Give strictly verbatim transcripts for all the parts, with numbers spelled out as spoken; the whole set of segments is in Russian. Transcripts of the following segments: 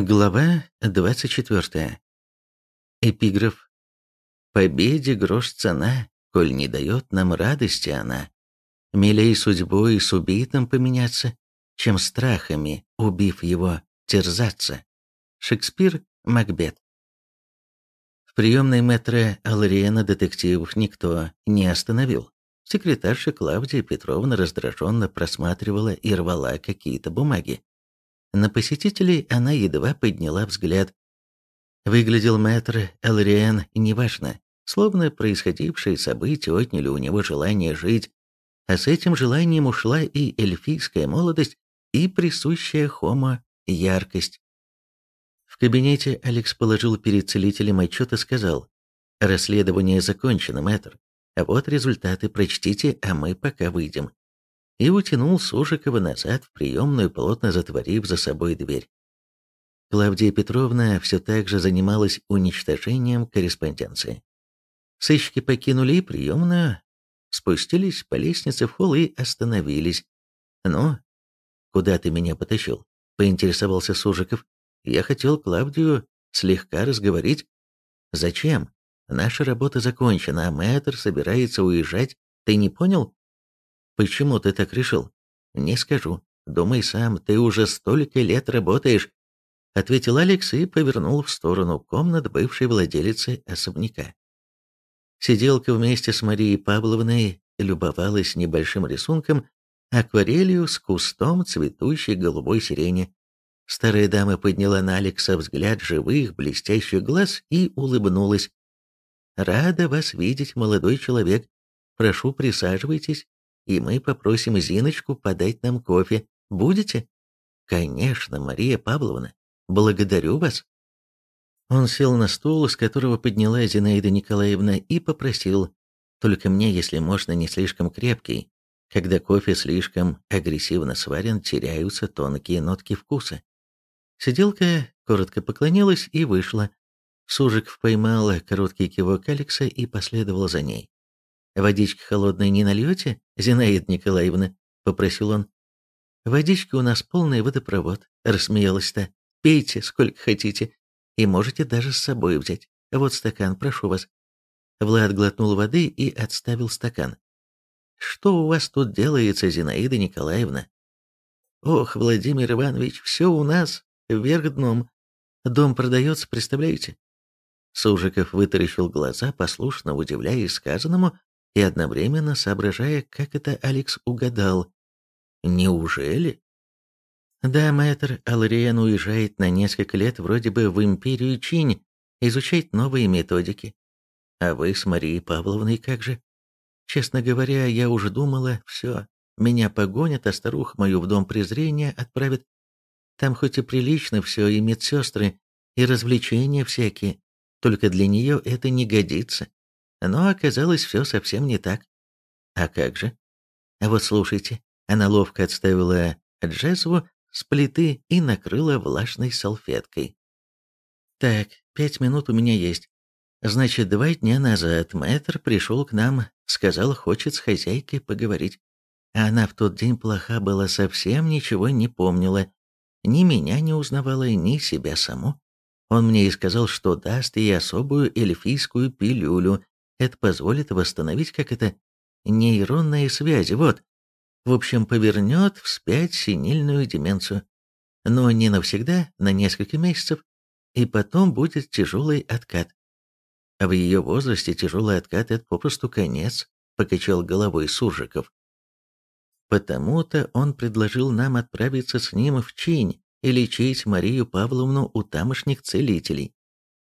Глава двадцать четвёртая. Эпиграф. «Победе грош цена, коль не дает нам радости она. Милей судьбой с убитым поменяться, чем страхами, убив его, терзаться». Шекспир, Макбет. В приемной мэтра Аллериена детективов никто не остановил. Секретарша Клавдия Петровна раздраженно просматривала и рвала какие-то бумаги. На посетителей она едва подняла взгляд. Выглядел мэтр Элриен неважно, словно происходившие события отняли у него желание жить, а с этим желанием ушла и эльфийская молодость, и присущая Хомо яркость. В кабинете Алекс положил перед целителем отчет и сказал: «Расследование закончено, мэтр. А вот результаты прочтите, а мы пока выйдем». И утянул Сужикова назад в приемную, плотно затворив за собой дверь. Клавдия Петровна все так же занималась уничтожением корреспонденции. Сыщики покинули и приемную, спустились по лестнице в холл и остановились. «Ну, куда ты меня потащил?» — поинтересовался Сужиков. «Я хотел Клавдию слегка разговорить». «Зачем? Наша работа закончена, а мэтр собирается уезжать. Ты не понял?» «Почему ты так решил?» «Не скажу. Думай сам, ты уже столько лет работаешь», — ответил Алекс и повернул в сторону комнат бывшей владелицы особняка. Сиделка вместе с Марией Павловной любовалась небольшим рисунком, акварелью с кустом цветущей голубой сирени. Старая дама подняла на Алекса взгляд живых, блестящих глаз и улыбнулась. «Рада вас видеть, молодой человек. Прошу, присаживайтесь, и мы попросим Зиночку подать нам кофе. Будете?» «Конечно, Мария Павловна. Благодарю вас». Он сел на стул, с которого подняла Зинаида Николаевна, и попросил: «Только мне, если можно, не слишком крепкий. Когда кофе слишком агрессивно сварен, теряются тонкие нотки вкуса». Сиделка коротко поклонилась и вышла. Сужиков поймал короткий кивок Алекса и последовал за ней. «Водички холодной не нальете, Зинаида Николаевна?» — попросил он. «Водички у нас полный водопровод», — рассмеялась та. «Пейте сколько хотите, и можете даже с собой взять. Вот стакан, прошу вас». Влад глотнул воды и отставил стакан. «Что у вас тут делается, Зинаида Николаевна?» «Ох, Владимир Иванович, все у нас вверх дном. Дом продается, представляете?» Сужиков вытаращил глаза, послушно удивляясь сказанному и одновременно соображая, как это Алекс угадал. «Неужели?» «Да, мэтр Аллериен уезжает на несколько лет вроде бы в империю Чинь, изучать новые методики. А вы с Марией Павловной как же? Честно говоря, я уже думала, все, меня погонят, а старуху мою в дом презрения отправят. Там хоть и прилично все, и медсестры, и развлечения всякие, только для нее это не годится. Но оказалось все совсем не так. А как же? А вот слушайте». Она ловко отставила джезву с плиты и накрыла влажной салфеткой. «Так, пять минут у меня есть. Значит, два дня назад мэтр пришел к нам, сказал, хочет с хозяйкой поговорить. А она в тот день плоха была, совсем ничего не помнила. Ни меня не узнавала, ни себя саму. Он мне и сказал, что даст ей особую эльфийскую пилюлю. Это позволит восстановить, как это, нейронные связи, вот. В общем, повернет вспять сенильную деменцию. Но не навсегда, на несколько месяцев, и потом будет тяжелый откат. А в ее возрасте тяжелый откат — это попросту конец, покачал головой Суржиков. Потому-то он предложил нам отправиться с ним в Чинь и лечить Марию Павловну у тамошних целителей.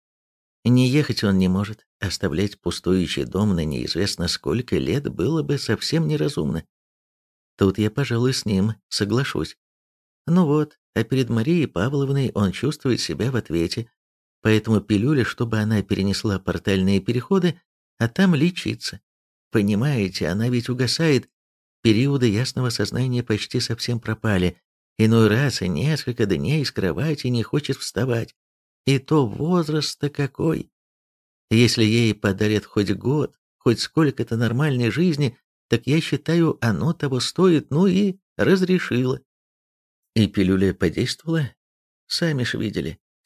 Не ехать он не может, оставлять пустующий дом на неизвестно сколько лет было бы совсем неразумно. Тут я, пожалуй, с ним соглашусь. Ну вот, а перед Марией Павловной он чувствует себя в ответе, поэтому пилюля, чтобы она перенесла портальные переходы, а там лечиться. Понимаете, она ведь угасает, периоды ясного сознания почти совсем пропали, иной раз и несколько дней с кровати не хочет вставать. И то возраст-то какой! Если ей подарят хоть год, хоть сколько-то нормальной жизни, так я считаю, оно того стоит, ну и разрешила. И пилюля подействовала? Сами ж видели.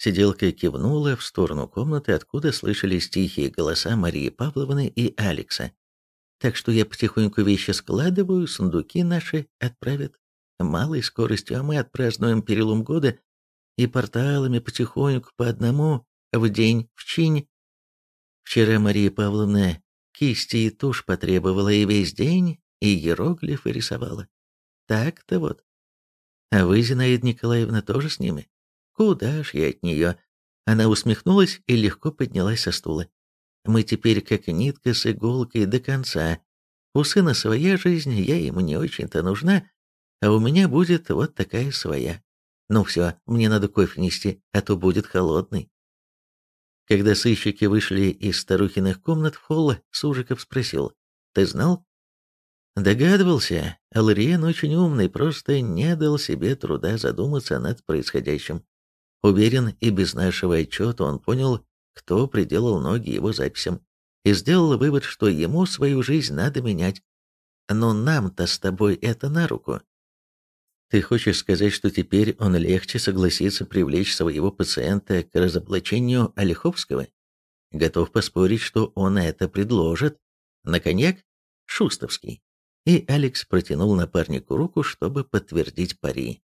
Сиделка кивнула в сторону комнаты, откуда слышались тихие голоса Марии Павловны и Алекса. Так что я потихоньку вещи складываю, сундуки наши отправят малой скоростью, а мы отпразднуем перелом года и порталами потихоньку по одному в день в чинь. Вчера Мария Павловна кисти и тушь потребовала, и весь день и иероглифы рисовала. Так-то вот. А вы, Зинаида Николаевна, тоже с ними? Куда ж я от нее? Она усмехнулась и легко поднялась со стула. Мы теперь как нитка с иголкой до конца. У сына своя жизнь, я ему не очень-то нужна, а у меня будет вот такая своя. Ну все, мне надо кофе нести, а то будет холодный. Когда сыщики вышли из старухиных комнат в холл, Сужиков спросил: «Ты знал?» Догадывался. Алариен очень умный, просто не дал себе труда задуматься над происходящим. Уверен, и без нашего отчета он понял, кто приделал ноги его записям, и сделал вывод, что ему свою жизнь надо менять. Но нам-то с тобой это на руку. Ты хочешь сказать, что теперь он легче согласится привлечь своего пациента к разоблачению Олеховского? Готов поспорить, что он это предложит. На коньяк? Шустовский. И Алекс протянул напарнику руку, чтобы подтвердить пари.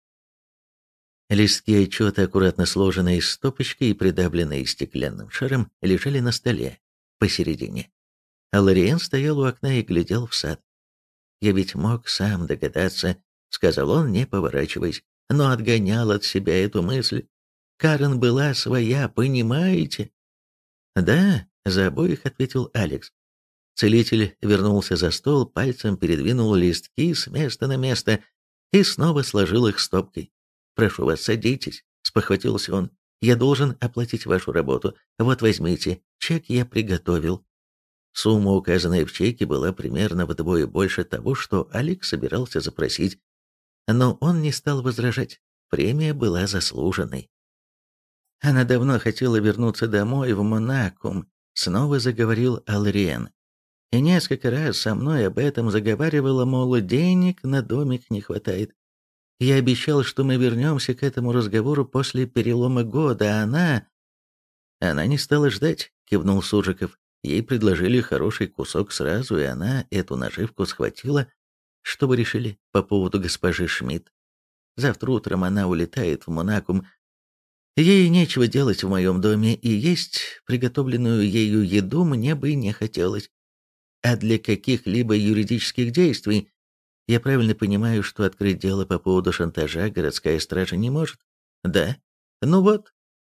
Листки отчета, аккуратно сложенные из стопочки и придавленные стеклянным шаром, лежали на столе, посередине. А Лориен стоял у окна и глядел в сад. «Я ведь мог сам догадаться», — сказал он, не поворачиваясь, но отгонял от себя эту мысль. «Карен была своя, понимаете?» «Да», — за обоих ответил Алекс. Целитель вернулся за стол, пальцем передвинул листки с места на место и снова сложил их стопкой. «Прошу вас, садитесь», — спохватился он. «Я должен оплатить вашу работу. Вот возьмите, чек я приготовил». Сумма, указанная в чеке, была примерно вдвое больше того, что Алекс собирался запросить. Но он не стал возражать. Премия была заслуженной. Она давно хотела вернуться домой, в Монакум, снова заговорил Алриен. И несколько раз со мной об этом заговаривала, мол, денег на домик не хватает. Я обещал, что мы вернемся к этому разговору после перелома года, а она... Она не стала ждать, кивнул Сужиков. Ей предложили хороший кусок сразу, и она эту наживку схватила. Что вы решили по поводу госпожи Шмидт? Завтра утром она улетает в Монакум. Ей нечего делать в моем доме, и есть приготовленную ею еду мне бы не хотелось. А для каких-либо юридических действий я правильно понимаю, что открыть дело по поводу шантажа городская стража не может? Да? Ну вот.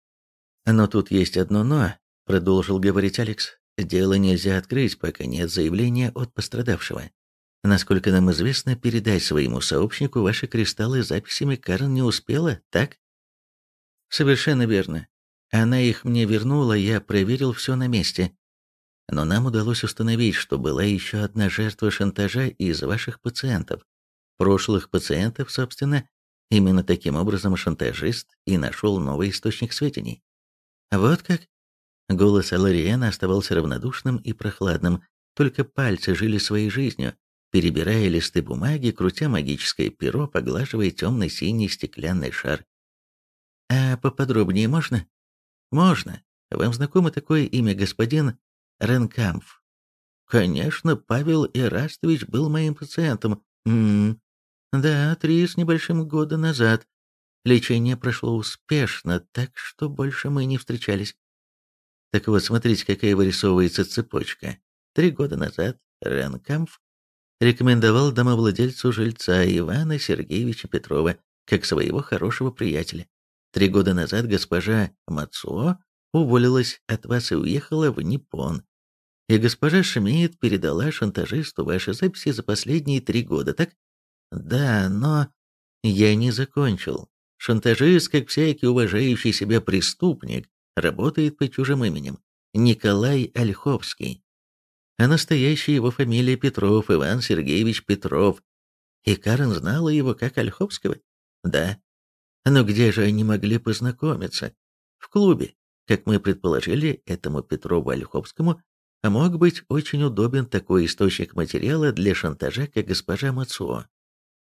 Но тут есть одно «но», продолжил говорить Алекс. Дело нельзя открыть, пока нет заявления от пострадавшего. Насколько нам известно, передать своему сообщнику ваши кристаллы с записями Карен не успела, так? Совершенно верно. Она их мне вернула, я проверил все на месте. Но нам удалось установить, что была еще одна жертва шантажа из ваших пациентов. Прошлых пациентов, собственно, именно таким образом шантажист и нашел новый источник сведений. Вот как? Голос Алариена оставался равнодушным и прохладным, только пальцы жили своей жизнью, перебирая листы бумаги, крутя магическое перо, поглаживая темно-синий стеклянный шар. «А поподробнее можно?» «Можно. Вам знакомо такое имя, господин Ренкамф?» «Конечно, Павел Ирастович был моим пациентом. М-м, да, три с небольшим года назад. Лечение прошло успешно, так что больше мы не встречались». Так вот, смотрите, какая вырисовывается цепочка. Три года назад Ренкамф рекомендовал домовладельцу жильца Ивана Сергеевича Петрова как своего хорошего приятеля. Три года назад госпожа Мацуо уволилась от вас и уехала в Ниппон. И госпожа Шмидт передала шантажисту ваши записи за последние три года, так? Да, но я не закончил. Шантажист, как всякий уважающий себя преступник, работает под чужим именем. Николай Ольховский. А настоящая его фамилия Петров, Иван Сергеевич Петров. И Карен знала его как Ольховского? Да. Но где же они могли познакомиться? В клубе. Как мы предположили, этому Петрову Ольховскому мог быть очень удобен такой источник материала для шантажа, как госпожа Мацуо.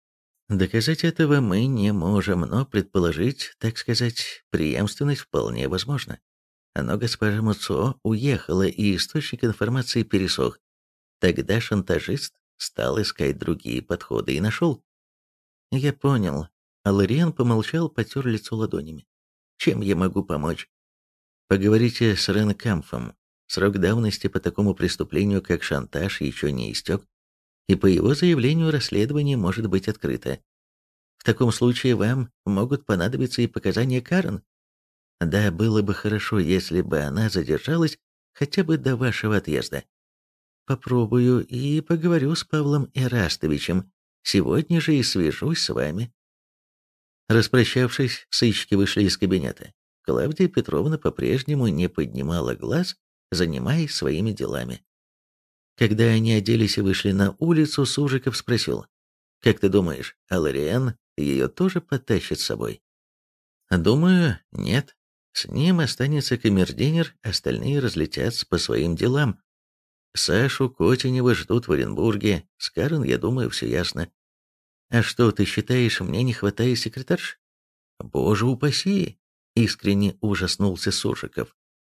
Доказать этого мы не можем, но предположить, так сказать, преемственность вполне возможно. Но госпожа Муцо уехала, и источник информации пересох. Тогда шантажист стал искать другие подходы и нашел. Я понял. Алариен помолчал, потер лицо ладонями. Чем я могу помочь? Поговорите с Ренкамфом. Срок давности по такому преступлению, как шантаж, еще не истек, и по его заявлению расследование может быть открыто. В таком случае вам могут понадобиться и показания Карен. Да, было бы хорошо, если бы она задержалась хотя бы до вашего отъезда. Попробую и поговорю с Павлом Эрастовичем. Сегодня же и свяжусь с вами. Распрощавшись, сыщики вышли из кабинета. Клавдия Петровна по-прежнему не поднимала глаз, занимаясь своими делами. Когда они оделись и вышли на улицу, Сужиков спросил: «Как ты думаешь, Алариен ее тоже потащит с собой?» «Думаю, нет. С ним останется камердинер, остальные разлетятся по своим делам. Сашу Котенева ждут в Оренбурге, с Карен, я думаю, все ясно. А что, ты считаешь, мне не хватает секретарш?» «Боже упаси!» — искренне ужаснулся Сужиков.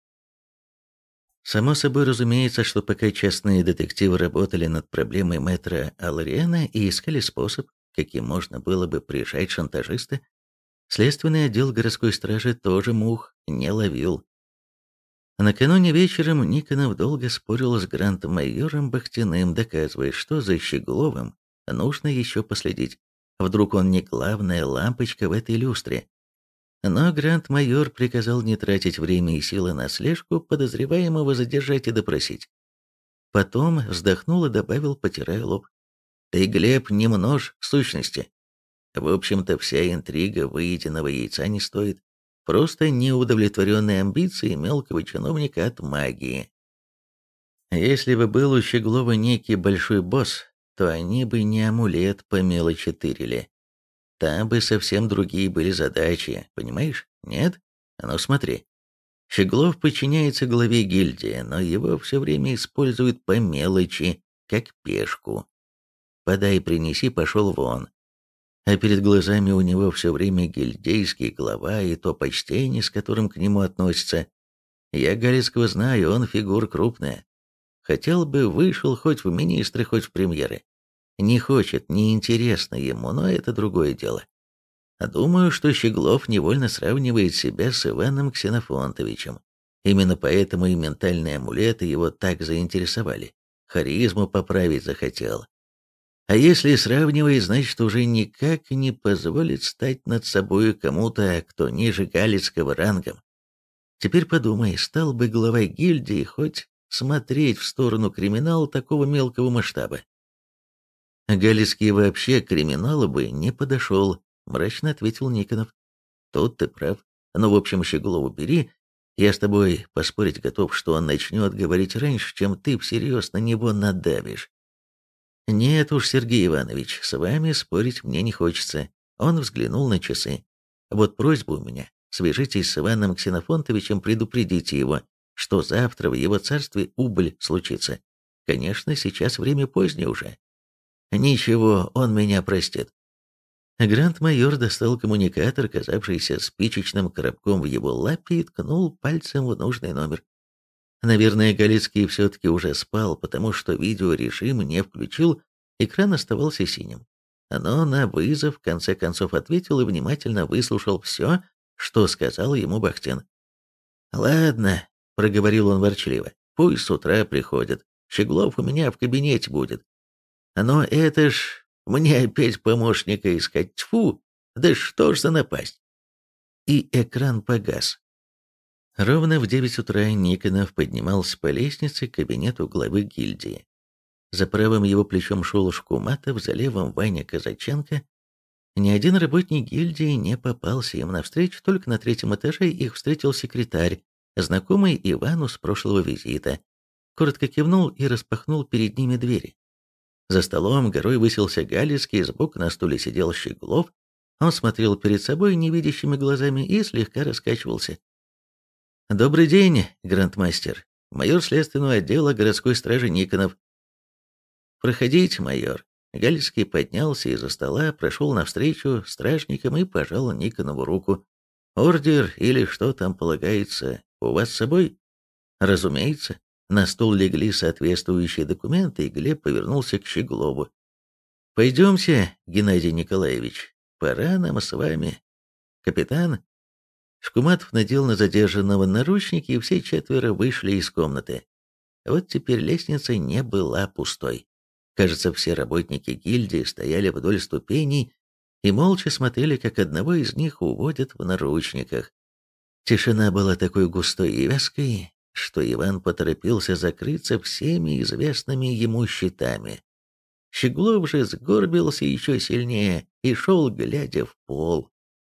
Само собой разумеется, что пока частные детективы работали над проблемой мэтра Алариена и искали способ, каким можно было бы прижать шантажиста, следственный отдел городской стражи тоже мух не ловил. Накануне вечером Никонов долго спорил с гранд-майором Бахтиным, доказывая, что за Щегловым нужно еще последить. Вдруг он не главная лампочка в этой люстре. Но гранд-майор приказал не тратить время и силы на слежку, подозреваемого задержать и допросить. Потом вздохнул и добавил, потирая лоб: «Ты, Глеб, не множь в сущности. В общем-то, вся интрига выеденного яйца не стоит. Просто неудовлетворенные амбиции мелкого чиновника от магии. Если бы был у Щеглова некий большой босс, то они бы не амулет по мелочи тырили. Там бы совсем другие были задачи, понимаешь? Нет? Ну смотри. Щеглов подчиняется главе гильдии, но его все время используют по мелочи, как пешку. Подай, принеси, пошел вон. А перед глазами у него все время гильдейский глава и то почтение, с которым к нему относятся. Я Галицкого знаю, он фигура крупная. Хотел бы, вышел хоть в министры, хоть в премьеры. Не хочет, неинтересно ему, но это другое дело. Думаю, что Щеглов невольно сравнивает себя с Иваном Ксенофонтовичем. Именно поэтому и ментальные амулеты его так заинтересовали. Харизму поправить захотел. А если сравнивать, значит, уже никак не позволит стать над собою кому-то, кто ниже Галицкого рангом. Теперь подумай, стал бы главой гильдии хоть смотреть в сторону криминала такого мелкого масштаба? Галицкий вообще к криминалу бы не подошел, мрачно ответил Никонов. Тут ты прав. Ну, в общем, Щеглову бери. Я с тобой поспорить готов, что он начнет говорить раньше, чем ты всерьез на него надавишь. «Нет уж, Сергей Иванович, с вами спорить мне не хочется». Он взглянул на часы. «Вот просьба у меня. Свяжитесь с Иваном Ксенофонтовичем, предупредите его, что завтра в его царстве убыль случится. Конечно, сейчас время позднее уже». «Ничего, он меня простит». Гранд-майор достал коммуникатор, казавшийся спичечным коробком в его лапе, и ткнул пальцем в нужный номер. Наверное, Галицкий все-таки уже спал, потому что видеорежим не включил, экран оставался синим. Но на вызов в конце концов ответил и внимательно выслушал все, что сказал ему Бахтин. «Ладно», — проговорил он ворчливо, — «пусть с утра приходят. Щеглов у меня в кабинете будет. Но это ж мне опять помощника искать. Тьфу, да что ж за напасть!» И экран погас. Ровно в девять утра Никонов поднимался по лестнице к кабинету главы гильдии. За правым его плечом шел Шкуматов, за левым Ваня Казаченко. Ни один работник гильдии не попался им навстречу, только на третьем этаже их встретил секретарь, знакомый Ивану с прошлого визита. Коротко кивнул и распахнул перед ними двери. За столом горой высился Галицкий, сбоку на стуле сидел Щеглов. Он смотрел перед собой невидящими глазами и слегка раскачивался. «Добрый день, грандмастер. Майор следственного отдела городской стражи Никонов». «Проходите, майор. Галицкий поднялся из-за стола, прошел навстречу стражникам и пожал Никонову руку. «Ордер или что там полагается у вас с собой?» «Разумеется». На стол легли соответствующие документы, и Глеб повернулся к Щеглову. «Пойдемте, Геннадий Николаевич, пора нам с вами. Капитан». Шкуматов надел на задержанного наручники, и все четверо вышли из комнаты. Вот теперь лестница не была пустой. Кажется, все работники гильдии стояли вдоль ступеней и молча смотрели, как одного из них уводят в наручниках. Тишина была такой густой и вязкой, что Иван поторопился закрыться всеми известными ему щитами. Щеглов же сгорбился еще сильнее и шел, глядя в пол.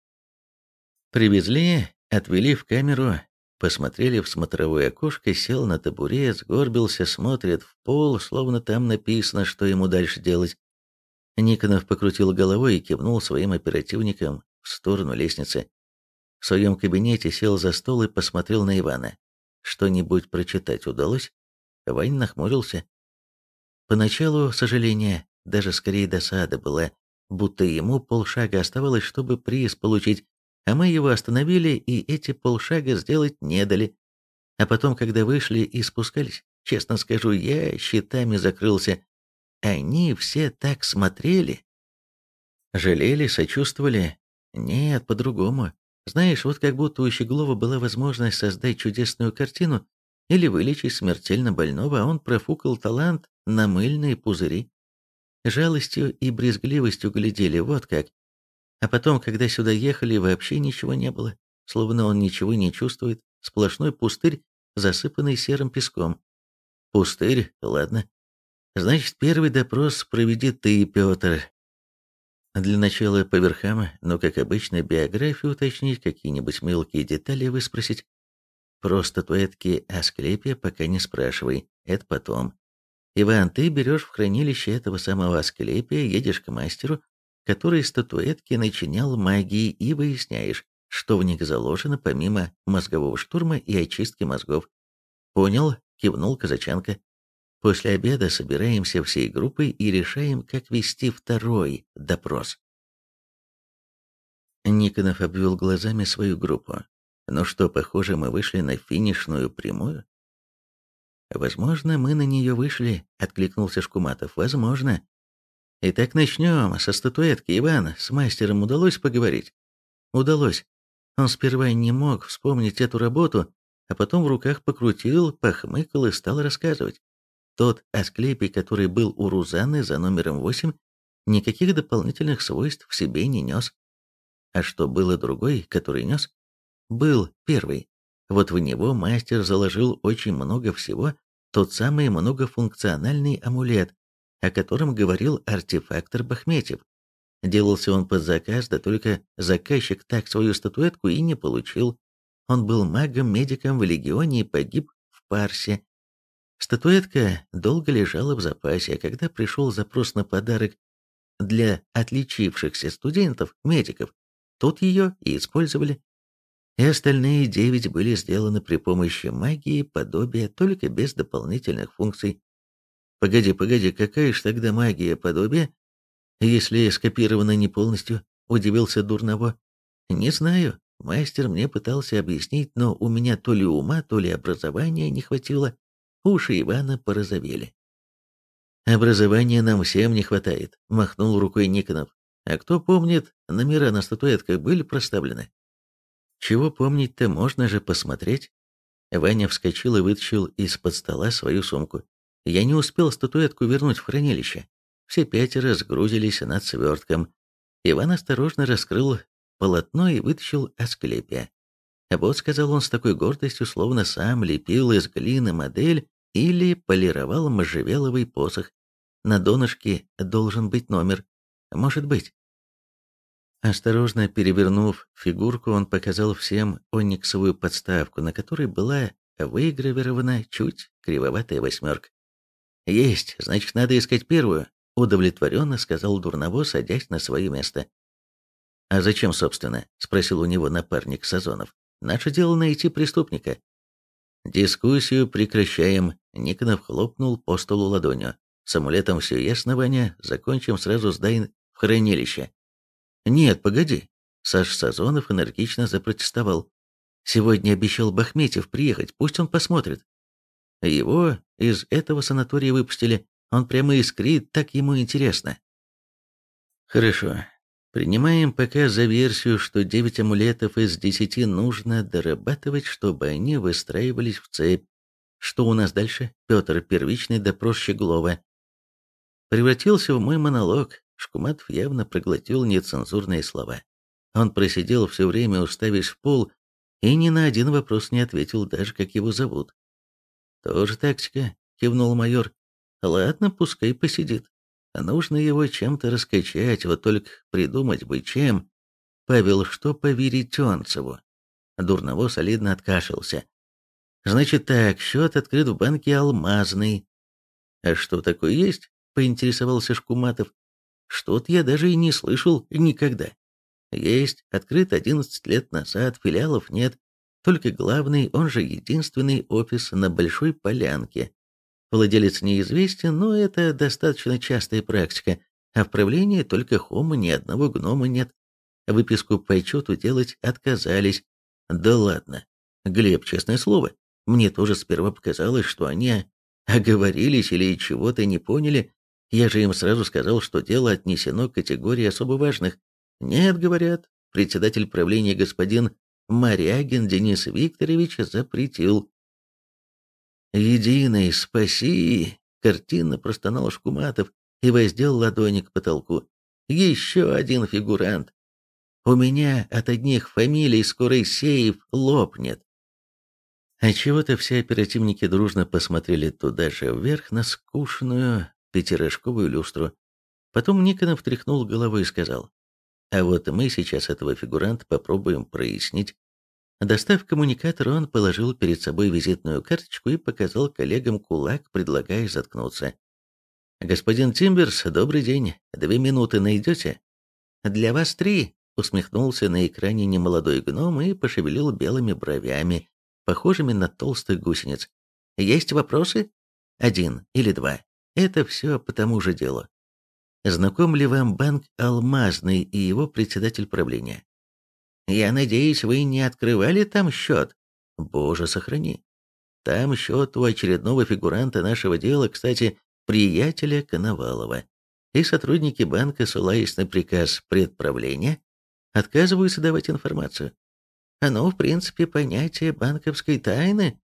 Привезли, отвели в камеру, посмотрели в смотровое окошко, сел на табурет, сгорбился, смотрит в пол, словно там написано, что ему дальше делать. Никонов покрутил головой и кивнул своим оперативникам в сторону лестницы. В своем кабинете сел за стол и посмотрел на Ивана. Что-нибудь прочитать удалось? Вань нахмурился. Поначалу сожаление, даже скорее досада была, будто ему полшага оставалось, чтобы приз получить, а мы его остановили и эти полшага сделать не дали. А потом, когда вышли и спускались, честно скажу, я щитами закрылся. Они все так смотрели. Жалели, сочувствовали? Нет, по-другому. Знаешь, вот как будто у Щеглова была возможность создать чудесную картину или вылечить смертельно больного, а он профукал талант на мыльные пузыри. Жалостью и брезгливостью глядели, вот как. А потом, когда сюда ехали, вообще ничего не было. Словно он ничего не чувствует. Сплошной пустырь, засыпанный серым песком. Пустырь, ладно. Значит, первый допрос проведи ты, Петр. Для начала по верхам, но, как обычно, биографию уточнить, какие-нибудь мелкие детали выспросить. Про статуэтки Асклепия пока не спрашивай, это потом. Иван, ты берешь в хранилище этого самого Асклепия, едешь к мастеру, который статуэтки начинял магией, и выясняешь, что в них заложено помимо мозгового штурма и очистки мозгов. Понял? Кивнул казачанка. После обеда собираемся всей группой и решаем, как вести второй допрос. Никонов обвел глазами свою группу. Ну что, похоже, мы вышли на финишную прямую. Возможно, мы на нее вышли, откликнулся Шкуматов. Возможно. Итак, начнем со статуэтки. Иван, с мастером удалось поговорить? Удалось. Он сперва не мог вспомнить эту работу, а потом в руках покрутил, похмыкал и стал рассказывать. Тот Асклепий, который был у Рузанны за номером восемь, никаких дополнительных свойств в себе не нес. А что было другой, который нес? Был первый. Вот в него мастер заложил очень много всего, тот самый многофункциональный амулет, о котором говорил артефактор Бахметьев. Делался он под заказ, да только заказчик так свою статуэтку и не получил. Он был магом-медиком в легионе и погиб в Парсе. Статуэтка долго лежала в запасе, а когда пришел запрос на подарок для отличившихся студентов-медиков, тут ее и использовали. И остальные девять были сделаны при помощи магии подобия, только без дополнительных функций. Погоди, погоди, какая ж тогда магия подобия, если скопирована не полностью, удивился Дурново. Не знаю, мастер мне пытался объяснить, но у меня то ли ума, то ли образования не хватило. Уши Ивана порозовели. «Образования нам всем не хватает», — махнул рукой Никонов. «А кто помнит, номера на статуэтках были проставлены?» «Чего помнить-то, можно же посмотреть». Ваня вскочил и вытащил из-под стола свою сумку. Я не успел статуэтку вернуть в хранилище. Все пятеро сгрузились над свертком. Иван осторожно раскрыл полотно и вытащил Асклепия. «Вот», — сказал он с такой гордостью, словно сам лепил из глины модель или полировал можжевеловый посох. На донышке должен быть номер. Может быть. Осторожно перевернув фигурку, он показал всем ониксовую подставку, на которой была выгравирована чуть кривоватая восьмерка. «Есть, значит, надо искать первую», — удовлетворенно сказал Дурново, садясь на свое место. «А зачем, собственно?» — спросил у него напарник Сазонов. «Наше дело найти преступника». «Дискуссию прекращаем», — Никонов хлопнул по столу ладонью. С амулетом все ясно, Ваня, закончим, сразу сдай в хранилище. Нет, погоди. Саш Сазонов энергично запротестовал. Сегодня обещал Бахметьев приехать, пусть он посмотрит. Его из этого санатория выпустили, он прямо искрит, так ему интересно. Хорошо. Принимаем пока за версию, что девять амулетов из десяти нужно дорабатывать, чтобы они выстраивались в цепь. Что у нас дальше? Петр, первичный допрос Щеглова. Превратился в мой монолог. Шкуматов явно проглотил нецензурные слова. Он просидел все время, уставясь в пол, и ни на один вопрос не ответил, даже как его зовут. «Тоже тактика», — кивнул майор. «Ладно, пускай посидит. Нужно его чем-то раскачать, вот только придумать бы чем. Павел, что по Веретенцеву?» Дурново солидно откашлялся. «Значит так, счет открыт в банке «Алмазный». «А что такое есть?» — поинтересовался Шкуматов. «Что-то я даже и не слышал никогда. Есть, открыт одиннадцать лет назад, филиалов нет, только главный, он же единственный офис на Большой Полянке. Владелец неизвестен, но это достаточно частая практика, а в правлении только хома, ни одного гнома нет. Выписку по отчету делать отказались. Да ладно. Глеб, честное слово, мне тоже сперва показалось, что они оговорились или чего-то не поняли. Я же им сразу сказал, что дело отнесено к категории особо важных. Нет, говорят, председатель правления господин Морягин Денис Викторович запретил. «Единый, спаси!» — картинно простонал Шкуматов и воздел ладони к потолку. «Еще один фигурант! У меня от одних фамилий скоро сейф лопнет!» А чего-то все оперативники дружно посмотрели туда же вверх на скучную пятирожковую люстру. Потом Никонов тряхнул головой и сказал: «А вот мы сейчас этого фигуранта попробуем прояснить». Достав коммуникатор, он положил перед собой визитную карточку и показал коллегам кулак, предлагая заткнуться. «Господин Тимберс, добрый день. Две минуты найдете?» «Для вас три», — усмехнулся на экране немолодой гном и пошевелил белыми бровями, похожими на толстых гусениц. «Есть вопросы? Один или два. Это все по тому же делу. Знаком ли вам банк «Алмазный» и его председатель правления?» «Я надеюсь, вы не открывали там счет?» «Боже, сохрани. Там счет у очередного фигуранта нашего дела, кстати, приятеля Коновалова. И сотрудники банка, ссылаясь на приказ предправления, отказываются давать информацию. Оно, в принципе, понятие банковской тайны».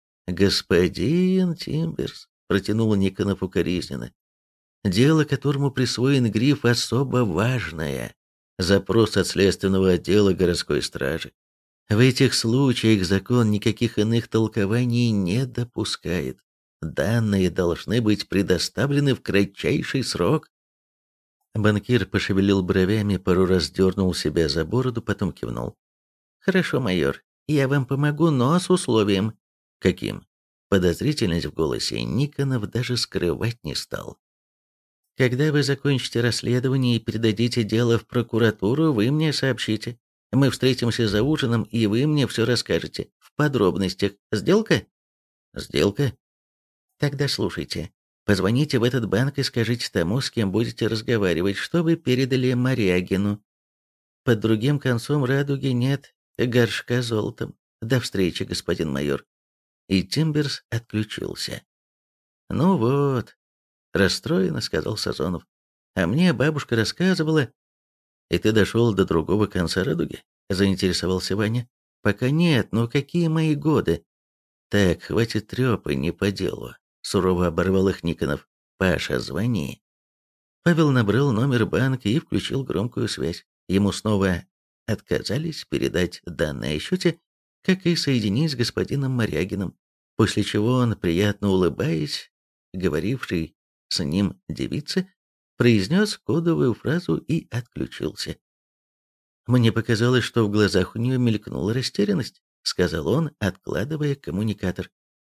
«Господин Тимберс», — протянул Никонов укоризненно, — «дело, которому присвоен гриф «особо важное». Запрос от следственного отдела городской стражи. В этих случаях закон никаких иных толкований не допускает. Данные должны быть предоставлены в кратчайший срок». Банкир пошевелил бровями, пару раз дернул себя за бороду, потом кивнул. «Хорошо, майор, я вам помогу, но с условием». «Каким?» Подозрительность в голосе Никонов даже скрывать не стал. «Когда вы закончите расследование и передадите дело в прокуратуру, вы мне сообщите. Мы встретимся за ужином, и вы мне все расскажете. В подробностях. Сделка?» «Сделка?» «Тогда слушайте. Позвоните в этот банк и скажите тому, с кем будете разговаривать, что вы передали Морягину. Под другим концом радуги нет горшка золотом. До встречи, господин майор». И Тимберс отключился. «Ну вот», — расстроенно сказал Сазонов. «А мне бабушка рассказывала...» «И ты дошел до другого конца радуги?» — заинтересовался Ваня. «Пока нет, но какие мои годы?» «Так, хватит трёпа, не по делу», — сурово оборвал их Никонов. «Паша, звони». Павел набрал номер банка и включил громкую связь. Ему снова отказались передать данные о счете, как и соединить с господином Морягиным, после чего он, приятно улыбаясь, говоривший с ним девице, произнес кодовую фразу и отключился. «Мне показалось, что в глазах у нее мелькнула растерянность», — сказал он, откладывая коммуникатор.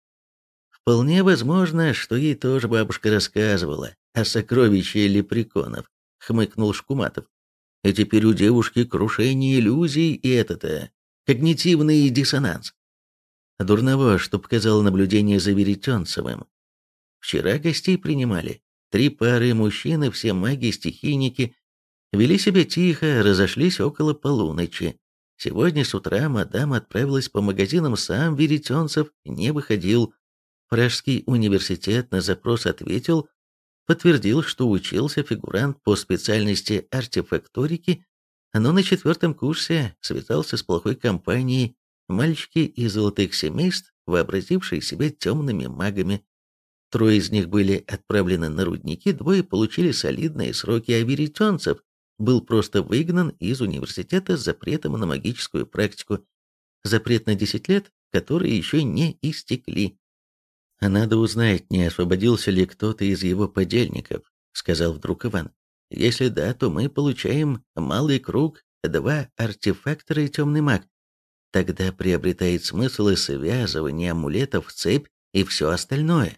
«Вполне возможно, что ей тоже бабушка рассказывала о сокровище лепреконов», — хмыкнул Шкуматов. «И теперь у девушки крушение иллюзий и это-то, когнитивный диссонанс. Дурного, что показало наблюдение за Веретенцевым. Вчера гостей принимали. Три пары мужчин и все маги-стихийники вели себя тихо, разошлись около полуночи. Сегодня с утра мадам отправилась по магазинам, сам Веретенцев не выходил. Пражский университет на запрос ответил, подтвердил, что учился фигурант по специальности артефакторики, но на четвертом курсе связался с плохой компанией, мальчики из золотых семейств, вообразившие себя темными магами. Трое из них были отправлены на рудники, двое получили солидные сроки, а Веретенцев был просто выгнан из университета с запретом на магическую практику. Запрет на десять лет, которые еще не истекли. «Надо узнать, не освободился ли кто-то из его подельников», — сказал вдруг Иван. «Если да, то мы получаем малый круг, два артефактора и темный маг. Тогда приобретает смысл и связывание амулетов в цепь и все остальное».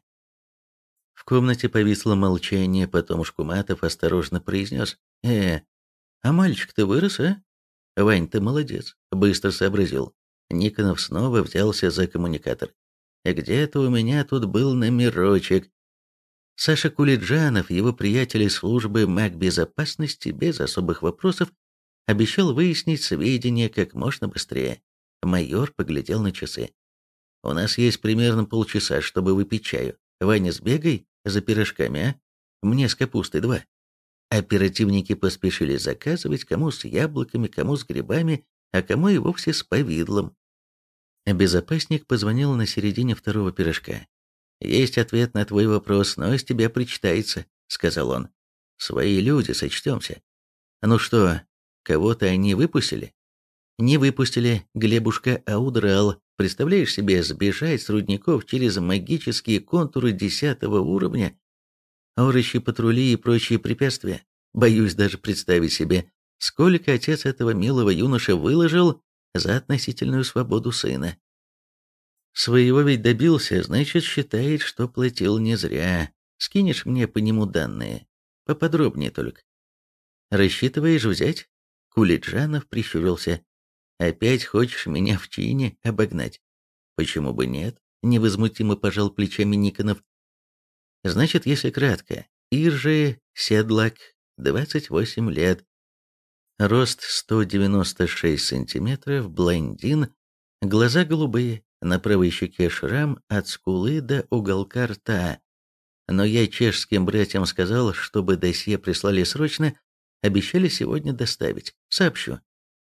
В комнате повисло молчание, потом Шкуматов осторожно произнес: «Э, а мальчик-то вырос, а? Вань, ты молодец, быстро сообразил». Никонов снова взялся за коммуникатор. «Где-то у меня тут был номерочек». Саша Кулиджанов, его приятель из службы магбезопасности, без особых вопросов, обещал выяснить сведения как можно быстрее. Майор поглядел на часы. «У нас есть примерно полчаса, чтобы выпить чаю. Ваня, сбегай за пирожками, а? Мне с капустой два». Оперативники поспешили заказывать, кому с яблоками, кому с грибами, а кому и вовсе с повидлом. Безопасник позвонил на середине второго пирожка. «Есть ответ на твой вопрос, но из тебя причитается», — сказал он. «Свои люди, сочтемся». «Ну что, кого-то они выпустили?» «Не выпустили, Глебушка, а удрал. Представляешь себе, сбежать с рудников через магические контуры десятого уровня? Орочи, патрули и прочие препятствия. Боюсь даже представить себе, сколько отец этого милого юноши выложил за относительную свободу сына. Своего ведь добился, значит, считает, что платил не зря. Скинешь мне по нему данные? Поподробнее только». «Рассчитываешь взять?» Кулиджанов прищурился. «Опять хочешь меня в чине обогнать?» «Почему бы нет?» — невозмутимо пожал плечами Никонов. «Значит, если кратко, Иржи Седлак, двадцать восемь лет, рост сто девяносто шесть сантиметров, блондин, глаза голубые, на правой щеке шрам от скулы до уголка рта. Но я чешским братьям сказал, чтобы досье прислали срочно, обещали сегодня доставить. Сообщу».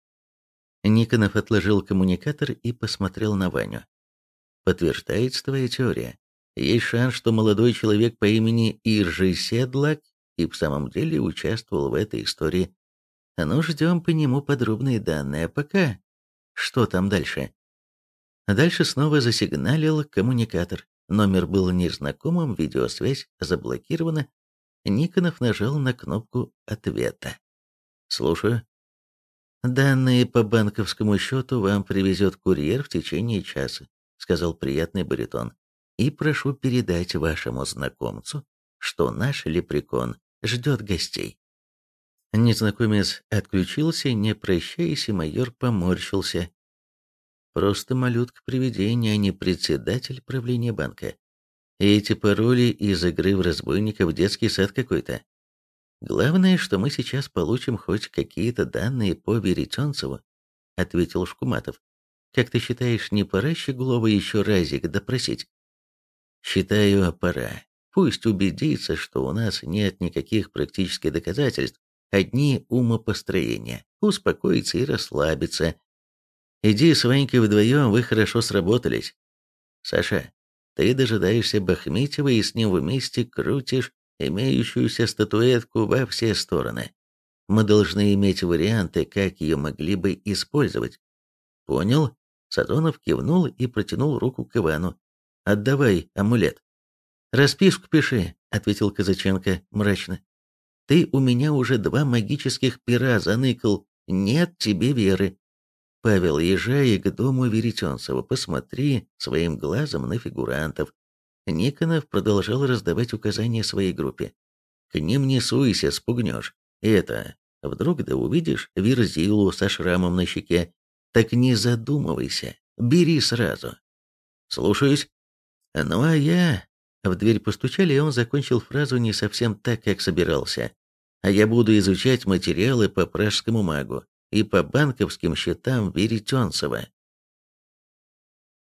Никонов отложил коммуникатор и посмотрел на Ваню. «Подтверждается твоя теория. Есть шанс, что молодой человек по имени Иржи Седлак и в самом деле участвовал в этой истории. Ну, ждем по нему подробные данные. А пока... Что там дальше?» Дальше снова засигналил коммуникатор. Номер был незнакомым, видеосвязь заблокирована. Никонов нажал на кнопку ответа. «Слушаю». «Данные по банковскому счету вам привезет курьер в течение часа», — сказал приятный баритон. «И прошу передать вашему знакомцу, что наш лепрекон ждет гостей». Незнакомец отключился, не прощаясь, и майор поморщился. Просто малютка-привидение, а не председатель правления банка. И эти пароли из игры в разбойника в детский сад какой-то. «Главное, что мы сейчас получим хоть какие-то данные по Веретенцеву», — ответил Шкуматов. «Как ты считаешь, не пора Щеглова еще разик допросить?» «Считаю, пора. Пусть убедится, что у нас нет никаких практических доказательств, одни умопостроения, успокоится и расслабится. Иди с Ванькой вдвоем, вы хорошо сработались. Саша, ты дожидаешься Бахметьева и с ним вместе крутишь имеющуюся статуэтку во все стороны. Мы должны иметь варианты, как ее могли бы использовать. Понял?» Сазонов кивнул и протянул руку к Ивану. «Отдавай амулет». «Расписку пиши», — ответил Казаченко мрачно. «Ты у меня уже два магических пера заныкал. Нет тебе веры. Павел, езжай к дому Веретенцева, посмотри своим глазом на фигурантов». Никонов продолжал раздавать указания своей группе. «К ним не суйся, спугнешь. Это, вдруг да увидишь Верзилу со шрамом на щеке, так не задумывайся, бери сразу». «Слушаюсь». «Ну а я В дверь постучали, и он закончил фразу не совсем так, как собирался. «А я буду изучать материалы по пражскому магу и по банковским счетам Веретенцева».